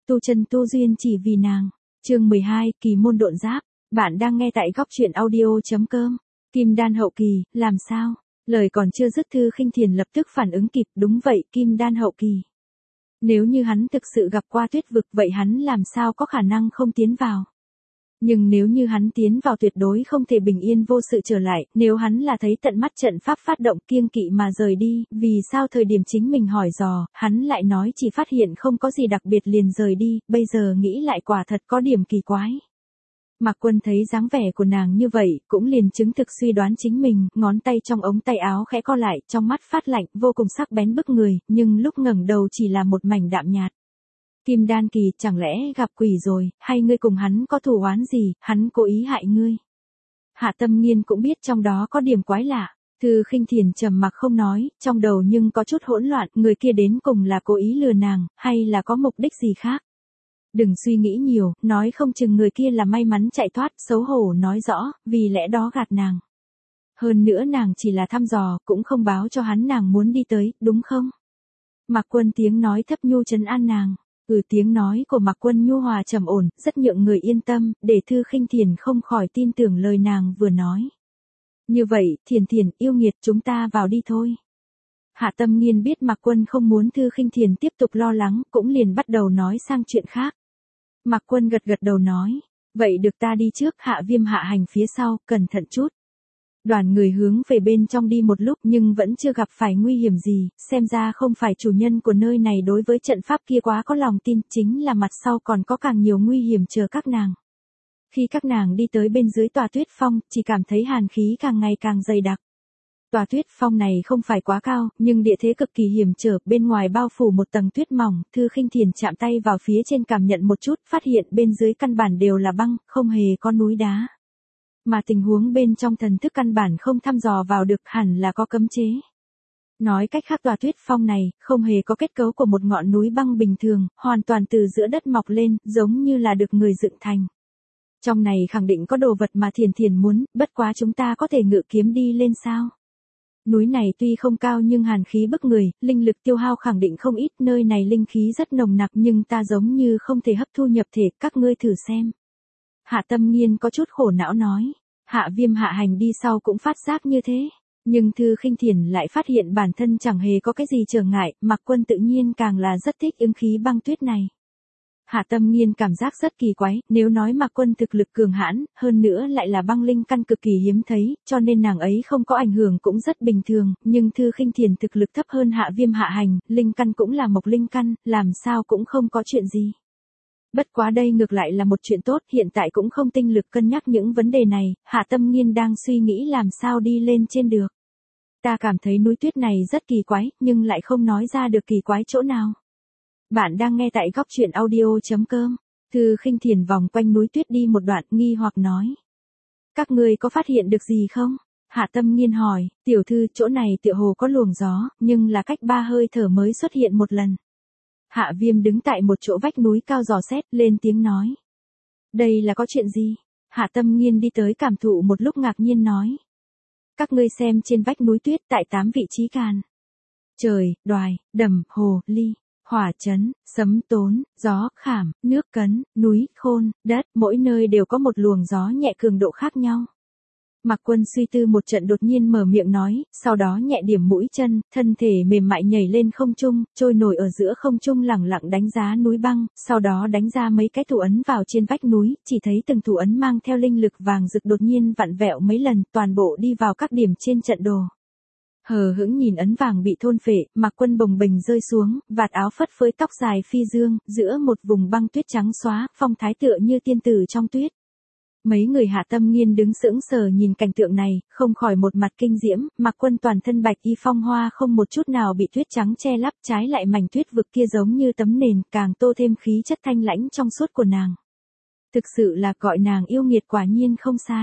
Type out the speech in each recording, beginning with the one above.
Tu chân tu duyên chỉ vì nàng. Chương 12, kỳ môn độn giáp. Bạn đang nghe tại góc truyện audio.com. Kim đan hậu kỳ, làm sao? Lời còn chưa dứt Thư Khinh Thiền lập tức phản ứng kịp, đúng vậy, kim đan hậu kỳ. Nếu như hắn thực sự gặp qua tuyết vực vậy hắn làm sao có khả năng không tiến vào. Nhưng nếu như hắn tiến vào tuyệt đối không thể bình yên vô sự trở lại, nếu hắn là thấy tận mắt trận pháp phát động kiêng kỵ mà rời đi, vì sao thời điểm chính mình hỏi dò, hắn lại nói chỉ phát hiện không có gì đặc biệt liền rời đi, bây giờ nghĩ lại quả thật có điểm kỳ quái. Mạc Quân thấy dáng vẻ của nàng như vậy, cũng liền chứng thực suy đoán chính mình, ngón tay trong ống tay áo khẽ co lại, trong mắt phát lạnh, vô cùng sắc bén bức người, nhưng lúc ngẩng đầu chỉ là một mảnh đạm nhạt. Kim đan kỳ, chẳng lẽ gặp quỷ rồi, hay ngươi cùng hắn có thù oán gì, hắn cố ý hại ngươi. Hạ Tâm Nghiên cũng biết trong đó có điểm quái lạ. Thư Khinh Thiền trầm mặc không nói, trong đầu nhưng có chút hỗn loạn, người kia đến cùng là cố ý lừa nàng, hay là có mục đích gì khác. Đừng suy nghĩ nhiều, nói không chừng người kia là may mắn chạy thoát, xấu hổ nói rõ, vì lẽ đó gạt nàng. Hơn nữa nàng chỉ là thăm dò, cũng không báo cho hắn nàng muốn đi tới, đúng không? Mạc Quân tiếng nói thấp nhu trấn an nàng. Tiếng nói của Mạc Quân nhu hòa trầm ổn, rất nhượng người yên tâm, để Thư Khinh Thiền không khỏi tin tưởng lời nàng vừa nói. Như vậy, Thiền Thiền, yêu nghiệt, chúng ta vào đi thôi. Hạ Tâm Nghiên biết Mạc Quân không muốn Thư Khinh Thiền tiếp tục lo lắng, cũng liền bắt đầu nói sang chuyện khác. Mạc Quân gật gật đầu nói, vậy được ta đi trước, Hạ Viêm Hạ Hành phía sau, cẩn thận chút. Đoàn người hướng về bên trong đi một lúc nhưng vẫn chưa gặp phải nguy hiểm gì, xem ra không phải chủ nhân của nơi này đối với trận pháp kia quá có lòng tin, chính là mặt sau còn có càng nhiều nguy hiểm chờ các nàng. Khi các nàng đi tới bên dưới tòa tuyết phong, chỉ cảm thấy hàn khí càng ngày càng dày đặc. Tòa tuyết phong này không phải quá cao, nhưng địa thế cực kỳ hiểm trở, bên ngoài bao phủ một tầng tuyết mỏng, Thư Khinh Thiền chạm tay vào phía trên cảm nhận một chút, phát hiện bên dưới căn bản đều là băng, không hề có núi đá. Mà tình huống bên trong thần thức căn bản không thăm dò vào được, hẳn là có cấm chế. Nói cách khác tòa tuyết phong này, không hề có kết cấu của một ngọn núi băng bình thường, hoàn toàn từ giữa đất mọc lên, giống như là được người dựng thành. Trong này khẳng định có đồ vật mà Thiền Thiền muốn, bất quá chúng ta có thể ngự kiếm đi lên sao? Núi này tuy không cao nhưng hàn khí bức người, linh lực tiêu hao khẳng định không ít, nơi này linh khí rất nồng nặc nhưng ta giống như không thể hấp thu nhập thể, các ngươi thử xem. Hạ Tâm Nghiên có chút khổ não nói, Hạ Viêm Hạ Hành đi sau cũng phát giác như thế, nhưng Thư Khinh Thiền lại phát hiện bản thân chẳng hề có cái gì trở ngại, Mạc Quân tự nhiên càng là rất thích ứng khí băng tuyết này. Hạ Tâm Nghiên cảm giác rất kỳ quái, nếu nói Mạc Quân thực lực cường hãn, hơn nữa lại là băng linh căn cực kỳ hiếm thấy, cho nên nàng ấy không có ảnh hưởng cũng rất bình thường, nhưng Thư Khinh Thiền thực lực thấp hơn Hạ Viêm Hạ Hành, linh căn cũng là mộc linh căn, làm sao cũng không có chuyện gì. Bất quá đây ngược lại là một chuyện tốt, hiện tại cũng không tinh lực cân nhắc những vấn đề này, Hạ Tâm Nghiên đang suy nghĩ làm sao đi lên trên được. Ta cảm thấy núi tuyết này rất kỳ quái, nhưng lại không nói ra được kỳ quái chỗ nào. Bạn đang nghe tại góc truyện audio.com. Thư Khinh Thiền vòng quanh núi tuyết đi một đoạn, nghi hoặc nói. Các ngươi có phát hiện được gì không? Hạ Tâm Nghiên hỏi, tiểu thư, chỗ này tựa hồ có luồng gió, nhưng là cách 3 hơi thở mới xuất hiện một lần. Hạ Viêm đứng tại một chỗ vách núi cao dò xét, lên tiếng nói. Đây là có chuyện gì? Hạ Tâm Nghiên đi tới cảm thụ một lúc ngạc nhiên nói. Các ngươi xem trên vách núi tuyết tại 8 vị trí càn. Trời, đoài, đầm, hồ, ly, hỏa chấn, sấm tốn, gió, khảm, nước cấn, núi, khôn, đất, mỗi nơi đều có một luồng gió nhẹ cường độ khác nhau. Mạc Quân suy tư một trận đột nhiên mở miệng nói, sau đó nhẹ điểm mũi chân, thân thể mềm mại nhảy lên không trung, trôi nổi ở giữa không trung lẳng lặng đánh giá núi băng, sau đó đánh ra mấy cái thủ ấn vào trên vách núi, chỉ thấy từng thủ ấn mang theo linh lực vàng rực đột nhiên vặn vẹo mấy lần, toàn bộ đi vào các điểm trên trận đồ. Hờ hững nhìn ấn vàng bị thôn phệ, Mạc Quân bồng bềnh rơi xuống, vạt áo phất phới tóc dài phi dương, giữa một vùng băng tuyết trắng xóa, phong thái tựa như tiên tử trong tuyết. Mấy người Hạ Tâm Nghiên đứng sững sờ nhìn cảnh tượng này, không khỏi một mặt kinh diễm, Mạc Quân toàn thân bạch y phong hoa không một chút nào bị tuyết trắng che lấp, trái lại mảnh tuyết vực kia giống như tấm nền, càng tô thêm khí chất thanh lãnh trong suốt của nàng. Thực sự là gọi nàng yêu nghiệt, quả nhiên không sai.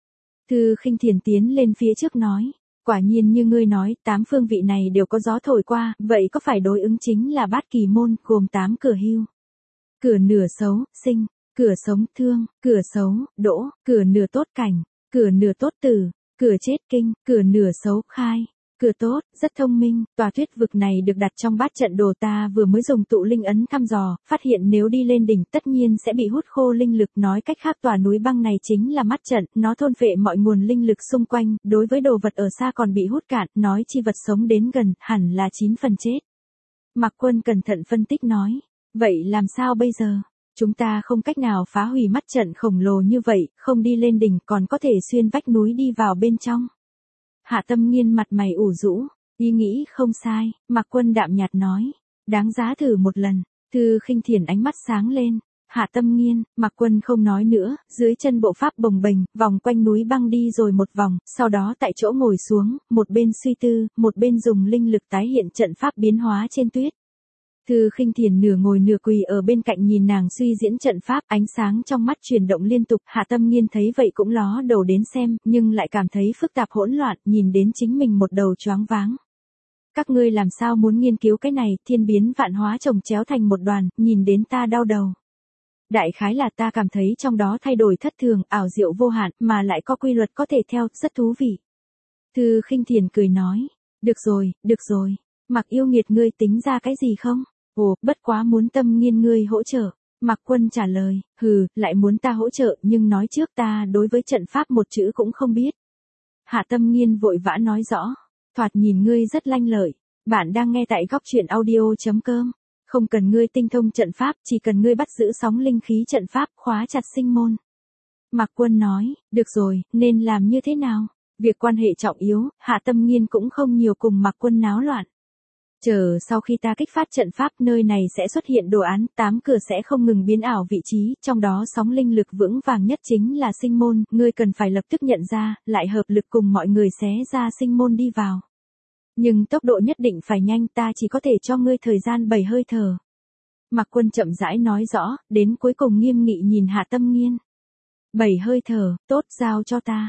Thư Khinh Thiền tiến lên phía trước nói, quả nhiên như ngươi nói, 8 phương vị này đều có gió thổi qua, vậy có phải đối ứng chính là bát kỳ môn, gồm 8 cửa hưu. Cửa nửa xấu, sinh. Cửa sống thương, cửa xấu, đỗ, cửa nửa tốt cảnh, cửa nửa tốt tử, cửa chết kinh, cửa nửa xấu khai. Cửa tốt, rất thông minh, tòa tuyết vực này được đặt trong bát trận đồ ta vừa mới dùng tụ linh ấn thăm dò, phát hiện nếu đi lên đỉnh tất nhiên sẽ bị hút khô linh lực, nói cách khác tòa núi băng này chính là mắt trận, nó thôn phệ mọi nguồn linh lực xung quanh, đối với đồ vật ở xa còn bị hút cạn, nói chi vật sống đến gần, hẳn là 9 phần chết. Mạc Quân cẩn thận phân tích nói, vậy làm sao bây giờ? Chúng ta không cách nào phá hủy mắt trận khổng lồ như vậy, không đi lên đỉnh còn có thể xuyên vách núi đi vào bên trong. Hạ Tâm Nghiên mặt mày ủ rũ, ý nghĩ không sai, Mạc Quân đạm nhạt nói, đáng giá thử một lần. Thư Khinh Thiền ánh mắt sáng lên, Hạ Tâm Nghiên, Mạc Quân không nói nữa, dưới chân bộ pháp bồng bềnh, vòng quanh núi băng đi rồi một vòng, sau đó tại chỗ ngồi xuống, một bên suy tư, một bên dùng linh lực tái hiện trận pháp biến hóa trên tuyết. Thư Khinh Thiền nửa ngồi nửa quỳ ở bên cạnh nhìn nàng suy diễn trận pháp, ánh sáng trong mắt chuyển động liên tục, Hạ Tâm Nghiên thấy vậy cũng ló đầu đến xem, nhưng lại cảm thấy phức tạp hỗn loạn, nhìn đến chính mình một đầu choáng váng. Các ngươi làm sao muốn nghiên cứu cái này, thiên biến vạn hóa chồng chéo thành một đoàn, nhìn đến ta đau đầu. Đại khái là ta cảm thấy trong đó thay đổi thất thường, ảo diệu vô hạn, mà lại có quy luật có thể theo, rất thú vị. Thư Khinh Thiền cười nói, được rồi, Mạc yêu nghiệt ngươi tính ra cái gì không? Ồ, bất quá muốn Tâm Nghiên ngươi hỗ trợ. Mạc Quân trả lời, lại muốn ta hỗ trợ, nhưng nói trước ta đối với trận pháp một chữ cũng không biết. Hạ Tâm Nghiên vội vã nói rõ, thoạt nhìn ngươi rất lanh lợi, bạn đang nghe tại góc truyện audio.com. Không cần ngươi tinh thông trận pháp, chỉ cần ngươi bắt giữ sóng linh khí trận pháp, khóa chặt sinh môn. Mạc Quân nói, được rồi, nên làm như thế nào? Việc quan hệ trọng yếu, Hạ Tâm Nghiên cũng không nhiều cùng Mạc Quân náo loạn. Chờ sau khi ta kích phát trận pháp, nơi này sẽ xuất hiện đồ án, 8 cửa sẽ không ngừng biến ảo vị trí, trong đó sóng linh lực vững vàng nhất chính là sinh môn, ngươi cần phải lập tức nhận ra, lại hợp lực cùng mọi người xé ra sinh môn đi vào. Nhưng tốc độ nhất định phải nhanh, ta chỉ có thể cho ngươi thời gian 7 hơi thở. Mạc Quân chậm rãi nói rõ, đến cuối cùng nghiêm nghị nhìn Hạ Tâm Nghiên. 7 hơi thở, tốt, giao cho ta.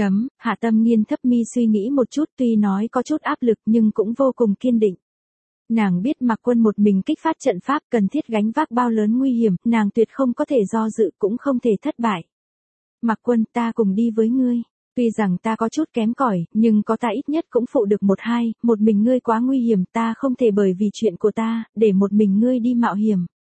Hạ Tâm Nghiên thấp mi suy nghĩ một chút, tuy nói có chút áp lực nhưng cũng vô cùng kiên định. Nàng biết Mạc Quân một mình kích phát trận pháp cần thiết gánh vác bao lớn nguy hiểm, nàng tuyệt không có thể do dự cũng không thể thất bại. Mạc Quân, ta cùng đi với ngươi. Tuy rằng ta có chút kém cỏi, nhưng có ta ít nhất cũng phụ được 1-2, một mình ngươi quá nguy hiểm, ta không thể bởi vì chuyện của ta, để một mình ngươi đi mạo hiểm.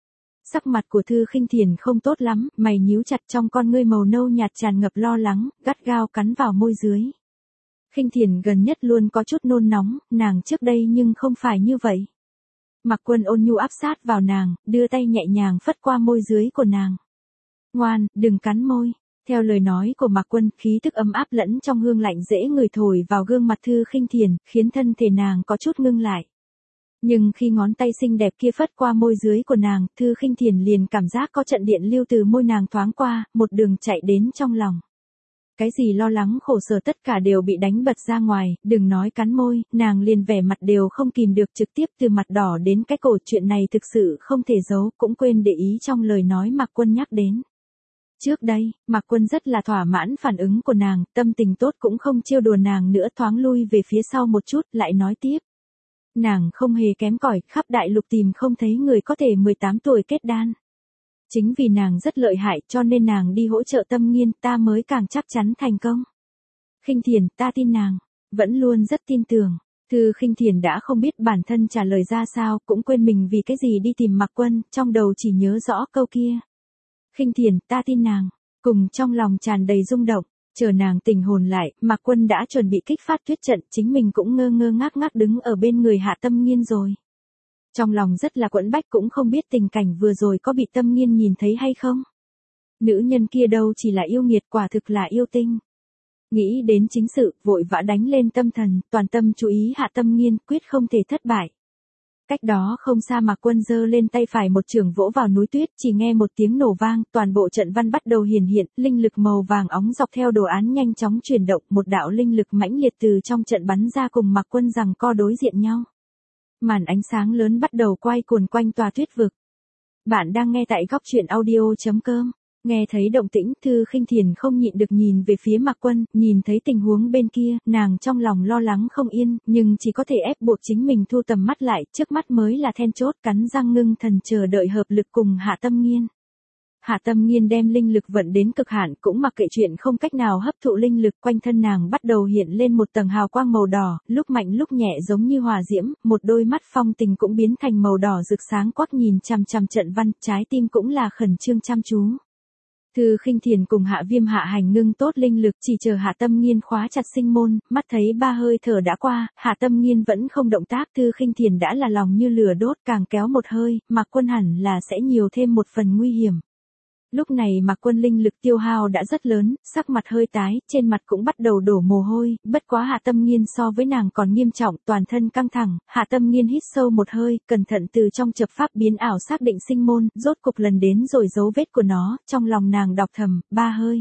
Sắc mặt của Thư Khinh Thiền không tốt lắm, mày nhíu chặt, trong con ngươi màu nâu nhạt tràn ngập lo lắng, gắt gao cắn vào môi dưới. Khinh Thiền gần nhất luôn có chút nôn nóng, nàng trước đây nhưng không phải như vậy. Mạc Quân ôn nhu áp sát vào nàng, đưa tay nhẹ nhàng phất qua môi dưới của nàng. Ngoan, đừng cắn môi. Theo lời nói của Mạc Quân, khí thức ấm áp lẫn trong hương lạnh dễ người thổi vào gương mặt Thư Khinh Thiền, khiến thân thể nàng có chút ngưng lại. Nhưng khi ngón tay xinh đẹp kia phất qua môi dưới của nàng, Thư Khinh Thiền liền cảm giác có trận điện lưu từ môi nàng thoáng qua, một đường chạy đến trong lòng. Cái gì lo lắng khổ sở tất cả đều bị đánh bật ra ngoài, đừng nói cắn môi, nàng liền vẻ mặt đều không kìm được, trực tiếp từ mặt đỏ đến cái cổ, chuyện này thực sự không thể giấu, cũng quên để ý trong lời nói Mạc Quân nhắc đến. Trước đây, Mạc Quân rất là thỏa mãn phản ứng của nàng, tâm tình tốt cũng không trêu đùa nàng nữa, thoáng lui về phía sau một chút, lại nói tiếp. Nàng không hề kém cỏi, khắp đại lục tìm không thấy người có thể 18 tuổi kết đan. Chính vì nàng rất lợi hại cho nên nàng đi hỗ trợ Tâm Nghiên, ta mới càng chắc chắn thành công. Khinh Thiền, ta tin nàng, vẫn luôn rất tin tưởng. Thư Khinh Thiền đã không biết bản thân trả lời ra sao, cũng quên mình vì cái gì đi tìm Mạc Quân, trong đầu chỉ nhớ rõ câu kia. Khinh Thiền, ta tin nàng, cùng trong lòng tràn đầy rung động. Chờ nàng tỉnh hồn lại, Mạc Quân đã chuẩn bị kích phát tuyết trận, chính mình cũng ngơ ngơ ngác ngác đứng ở bên người Hạ Tâm Nghiên rồi. Trong lòng rất là quẫn bách, cũng không biết tình cảnh vừa rồi có bị Tâm Nghiên nhìn thấy hay không. Nữ nhân kia đâu chỉ là yêu nghiệt, quả thực là yêu tinh. Nghĩ đến chính sự, vội vã đánh lên tâm thần, toàn tâm chú ý Hạ Tâm Nghiên, quyết không thể thất bại. Cách đó không xa Mạc Quân giơ lên tay phải một chưởng vỗ vào núi tuyết, chỉ nghe một tiếng nổ vang, toàn bộ trận văn bắt đầu hiển hiện, linh lực màu vàng óng dọc theo đồ án nhanh chóng chuyển động, một đạo linh lực mãnh liệt từ trong trận bắn ra cùng Mạc Quân giằng co đối diện nhau. Màn ánh sáng lớn bắt đầu quay cuồn quanh tòa tuyết vực. Bạn đang nghe tại góc truyện audio.com. Nghe thấy động tĩnh, Thư Khinh Thiền không nhịn được nhìn về phía Mạc Quân, nhìn thấy tình huống bên kia, nàng trong lòng lo lắng không yên, nhưng chỉ có thể ép buộc chính mình thu tầm mắt lại, trước mắt mới là then chốt, cắn răng ngưng thần chờ đợi hợp lực cùng Hạ Tâm Nghiên. Hạ Tâm Nghiên đem linh lực vận đến cực hạn, cũng mặc kệ chuyện không cách nào hấp thụ linh lực, quanh thân nàng bắt đầu hiện lên một tầng hào quang màu đỏ, lúc mạnh lúc nhẹ giống như hỏa diễm, một đôi mắt phong tình cũng biến thành màu đỏ rực sáng quắc nhìn chằm chằm trận văn, trái tim cũng là khẩn trương chăm chú. Thư Khinh Thiền cùng Hạ Viêm Hạ Hành ngưng tốt linh lực, chỉ chờ Hạ Tâm Nghiên khóa chặt sinh môn, mắt thấy 3 hơi thở đã qua, Hạ Tâm Nghiên vẫn không động tác, Thư Khinh Thiền đã là lòng như lửa đốt, càng kéo một hơi, Mạc Quân hẳn là sẽ nhiều thêm một phần nguy hiểm. Lúc này Mạc Quân linh lực tiêu hao đã rất lớn, sắc mặt hơi tái, trên mặt cũng bắt đầu đổ mồ hôi, bất quá Hạ Tâm Nghiên so với nàng còn nghiêm trọng, toàn thân căng thẳng, Hạ Tâm Nghiên hít sâu một hơi, cẩn thận từ trong chập pháp biến ảo xác định sinh môn, rốt cục lần đến rồi dấu vết của nó, trong lòng nàng đọc thầm, 3 hơi,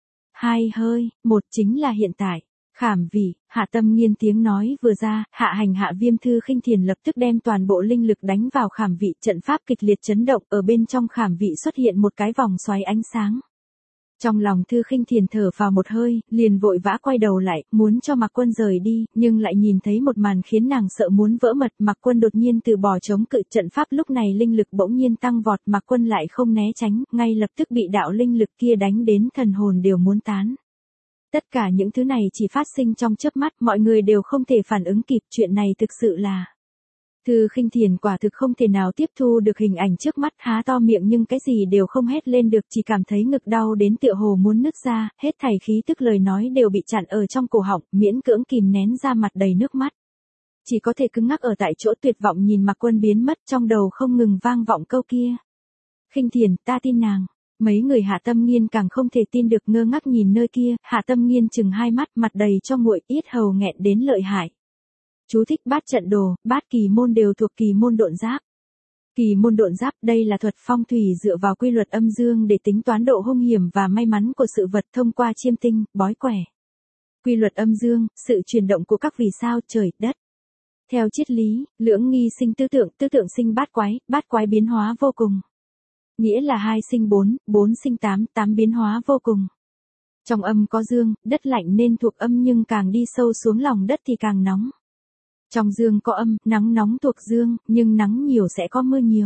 2 hơi, 1 chính là hiện tại. Khảm vị, Hạ Tâm Nghiên tiếng nói vừa ra, Hạ Hành Hạ Viêm Thư Khinh Thiền lập tức đem toàn bộ linh lực đánh vào khảm vị, trận pháp kịch liệt chấn động, ở bên trong khảm vị xuất hiện một cái vòng xoáy ánh sáng. Trong lòng Thư Khinh Thiền thở vào một hơi, liền vội vã quay đầu lại, muốn cho Mạc Quân rời đi, nhưng lại nhìn thấy một màn khiến nàng sợ muốn vỡ mật, Mạc Quân đột nhiên từ bỏ chống cự, trận pháp lúc này linh lực bỗng nhiên tăng vọt, Mạc Quân lại không né tránh, ngay lập tức bị đạo linh lực kia đánh đến thần hồn đều muốn tán. Tất cả những thứ này chỉ phát sinh trong chớp mắt, mọi người đều không thể phản ứng kịp, chuyện này thực sự là. Thư Khinh Thiền quả thực không thể nào tiếp thu được hình ảnh trước mắt, há to miệng nhưng cái gì đều không hét lên được, chỉ cảm thấy ngực đau đến tựa hồ muốn nứt ra, hết thảy khí tức lời nói đều bị chặn ở trong cổ họng, miễn cưỡng kìm nén ra mặt đầy nước mắt. Chỉ có thể cứng ngắc ở tại chỗ tuyệt vọng nhìn Mạc Quân biến mất, trong đầu không ngừng vang vọng câu kia. Khinh Thiền, ta tin nàng. Mấy người Hạ Tâm Nghiên càng không thể tin được, ngơ ngác nhìn nơi kia, Hạ Tâm Nghiên chừng hai mắt, mặt đầy cho nguội, yết hầu nghẹn đến lợi hại. Chú thích bát trận đồ, bát kỳ môn đều thuộc kỳ môn độn giáp. Kỳ môn độn giáp, đây là thuật phong thủy dựa vào quy luật âm dương để tính toán độ hung hiểm và may mắn của sự vật thông qua chiêm tinh, bói quẻ. Quy luật âm dương, sự chuyển động của các vì sao trời, đất. Theo triết lý, lưỡng nghi sinh tư tưởng sinh bát quái biến hóa vô cùng. Nghĩa là 2 sinh 4, 4 sinh 8, 8 biến hóa vô cùng. Trong âm có dương, đất lạnh nên thuộc âm nhưng càng đi sâu xuống lòng đất thì càng nóng. Trong dương có âm, nắng nóng thuộc dương, nhưng nắng nhiều sẽ có mưa nhiều.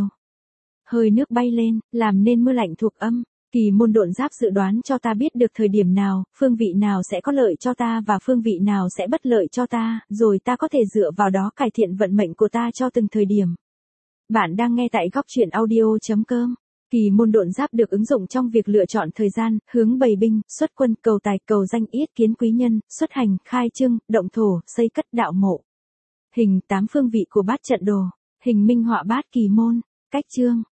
Hơi nước bay lên, làm nên mưa lạnh thuộc âm. Kỳ môn độn giáp dự đoán cho ta biết được thời điểm nào, phương vị nào sẽ có lợi cho ta và phương vị nào sẽ bất lợi cho ta, rồi ta có thể dựa vào đó cải thiện vận mệnh của ta cho từng thời điểm. Bạn đang nghe tại góc truyện audio.com. Kỳ môn độn giáp được ứng dụng trong việc lựa chọn thời gian, hướng bày binh, xuất quân, cầu tài, cầu danh, yết kiến quý nhân, xuất hành, khai trương, động thổ, xây cất đạo mộ. Hình 8 phương vị của bát trận đồ, hình minh họa bát kỳ môn, cách chương.